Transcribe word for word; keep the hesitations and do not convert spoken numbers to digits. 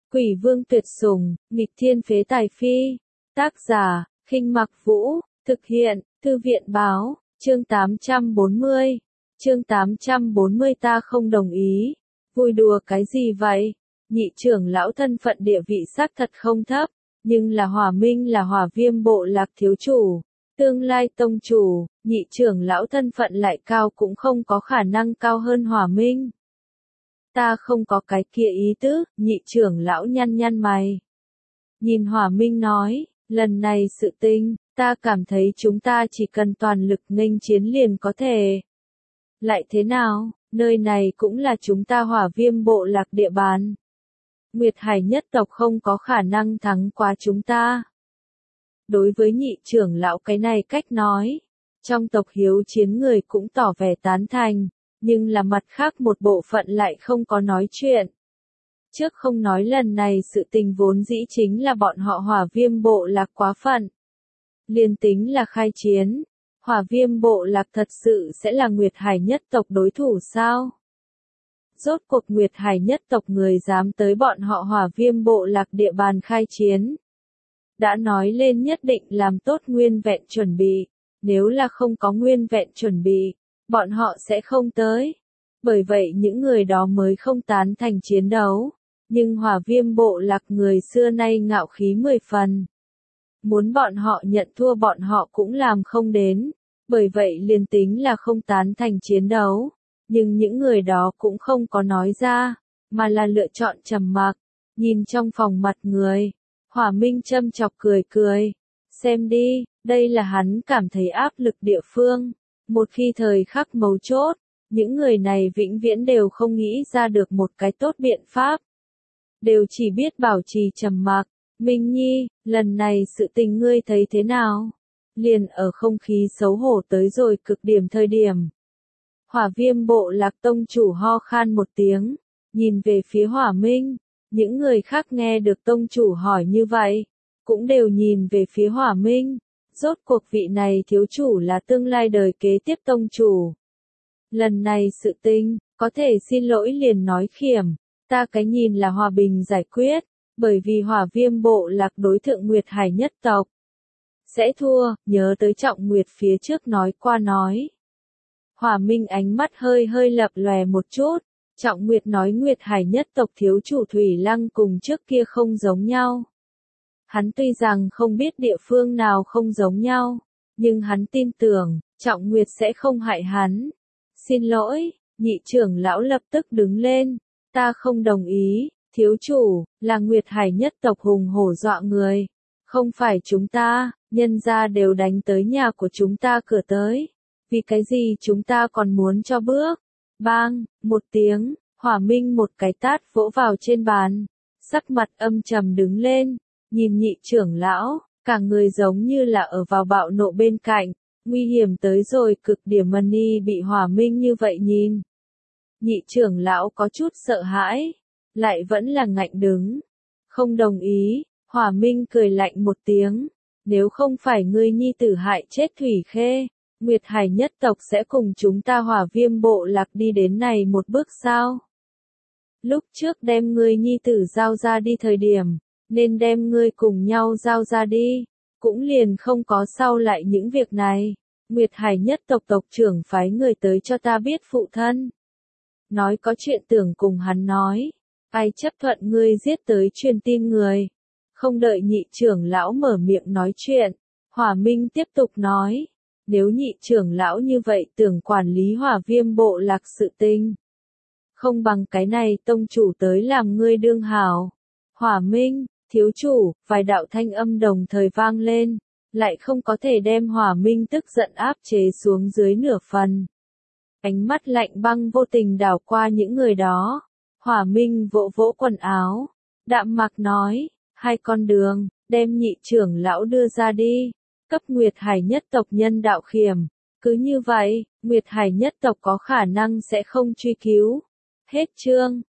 Quỷ vương tuyệt sủng, nghịch thiên phế tài phi. Tác giả, Khinh Mặc Vũ, thực hiện, Thư viện báo, chương tám trăm bốn mươi. Chương tám trăm bốn mươi ta không đồng ý. Vui đùa cái gì vậy? Nhị trưởng lão thân phận địa vị xác thật không thấp, nhưng là Hỏa Minh là Hỏa Viêm bộ lạc thiếu chủ, tương lai tông chủ, nhị trưởng lão thân phận lại cao cũng không có khả năng cao hơn Hỏa Minh. Ta không có cái kia ý tứ, nhị trưởng lão nhăn nhăn mày. Nhìn Hỏa Minh nói, lần này sự tình, ta cảm thấy chúng ta chỉ cần toàn lực nghênh chiến liền có thể. Lại thế nào, nơi này cũng là chúng ta Hỏa Viêm bộ lạc địa bàn. Nguyệt Hải nhất tộc không có khả năng thắng qua chúng ta. Đối với nhị trưởng lão cái này cách nói, trong tộc hiếu chiến người cũng tỏ vẻ tán thành, nhưng là mặt khác một bộ phận lại không có nói chuyện. Trước không nói lần này sự tình vốn dĩ chính là bọn họ Hỏa Viêm bộ lạc quá phận. Liên tính là khai chiến, Hỏa Viêm bộ lạc thật sự sẽ là Nguyệt Hải nhất tộc đối thủ sao? Rốt cuộc Nguyệt Hải nhất tộc người dám tới bọn họ Hỏa Viêm bộ lạc địa bàn khai chiến. Đã nói lên nhất định làm tốt nguyên vẹn chuẩn bị, nếu là không có nguyên vẹn chuẩn bị, bọn họ sẽ không tới. Bởi vậy những người đó mới không tán thành chiến đấu, nhưng Hỏa Viêm bộ lạc người xưa nay ngạo khí mười phần. Muốn bọn họ nhận thua bọn họ cũng làm không đến, bởi vậy liền tính là không tán thành chiến đấu. Nhưng những người đó cũng không có nói ra, mà là lựa chọn trầm mặc, nhìn trong phòng mặt người. Hỏa Minh châm chọc cười cười. Xem đi, đây là hắn cảm thấy áp lực địa phương. Một khi thời khắc mấu chốt, những người này vĩnh viễn đều không nghĩ ra được một cái tốt biện pháp. Đều chỉ biết bảo trì trầm mặc. Minh Nhi, lần này sự tình ngươi thấy thế nào? Liền ở không khí xấu hổ tới rồi cực điểm thời điểm. Hỏa Viêm bộ lạc tông chủ ho khan một tiếng, nhìn về phía Hỏa Minh, những người khác nghe được tông chủ hỏi như vậy, cũng đều nhìn về phía Hỏa Minh, rốt cuộc vị này thiếu chủ là tương lai đời kế tiếp tông chủ. Lần này sự tình, có thể xin lỗi liền nói khiểm, ta cái nhìn là hòa bình giải quyết, bởi vì Hỏa Viêm bộ lạc đối thượng Nguyệt Hải nhất tộc. Sẽ thua, nhớ tới Trọng Nguyệt phía trước nói qua nói. Hỏa Minh ánh mắt hơi hơi lập lòe một chút, Trọng Nguyệt nói Nguyệt Hải nhất tộc thiếu chủ Thủy Lăng cùng trước kia không giống nhau. Hắn tuy rằng không biết địa phương nào không giống nhau, nhưng hắn tin tưởng, Trọng Nguyệt sẽ không hại hắn. Xin lỗi, nhị trưởng lão lập tức đứng lên, ta không đồng ý, thiếu chủ, là Nguyệt Hải nhất tộc hùng hổ dọa người. Không phải chúng ta, nhân gia đều đánh tới nhà của chúng ta cửa tới. Vì cái gì chúng ta còn muốn cho bước? Bang, một tiếng, Hỏa Minh một cái tát vỗ vào trên bàn, sắc mặt âm trầm đứng lên, nhìn nhị trưởng lão, cả người giống như là ở vào bạo nộ bên cạnh, nguy hiểm tới rồi cực điểm. Mani bị Hỏa Minh như vậy nhìn. Nhị trưởng lão có chút sợ hãi, lại vẫn là ngạnh đứng. Không đồng ý, Hỏa Minh cười lạnh một tiếng, nếu không phải ngươi nhi tử hại chết Thủy Khê, Nguyệt Hải nhất tộc sẽ cùng chúng ta Hỏa Viêm bộ lạc đi đến này một bước sao? Lúc trước đem ngươi nhi tử giao ra đi thời điểm, nên đem ngươi cùng nhau giao ra đi, cũng liền không có sau lại những việc này. Nguyệt Hải nhất tộc tộc trưởng phái người tới cho ta biết phụ thân. Nói có chuyện tưởng cùng hắn nói, ai chấp thuận ngươi giết tới truyền tin người. Không đợi nhị trưởng lão mở miệng nói chuyện, Hỏa Minh tiếp tục nói. Nếu nhị trưởng lão như vậy tưởng quản lý Hỏa Viêm bộ lạc sự tình, không bằng cái này tông chủ tới làm ngươi đương hảo. Hỏa Minh, thiếu chủ, vài đạo thanh âm đồng thời vang lên, lại không có thể đem Hỏa Minh tức giận áp chế xuống dưới nửa phần. Ánh mắt lạnh băng vô tình đảo qua những người đó. Hỏa Minh vỗ vỗ quần áo, đạm mạc nói, hai con đường, đem nhị trưởng lão đưa ra đi. Cấp Nguyệt Hải nhất tộc nhân đạo khiểm. Cứ như vậy, Nguyệt Hải nhất tộc có khả năng sẽ không truy cứu. Hết chương.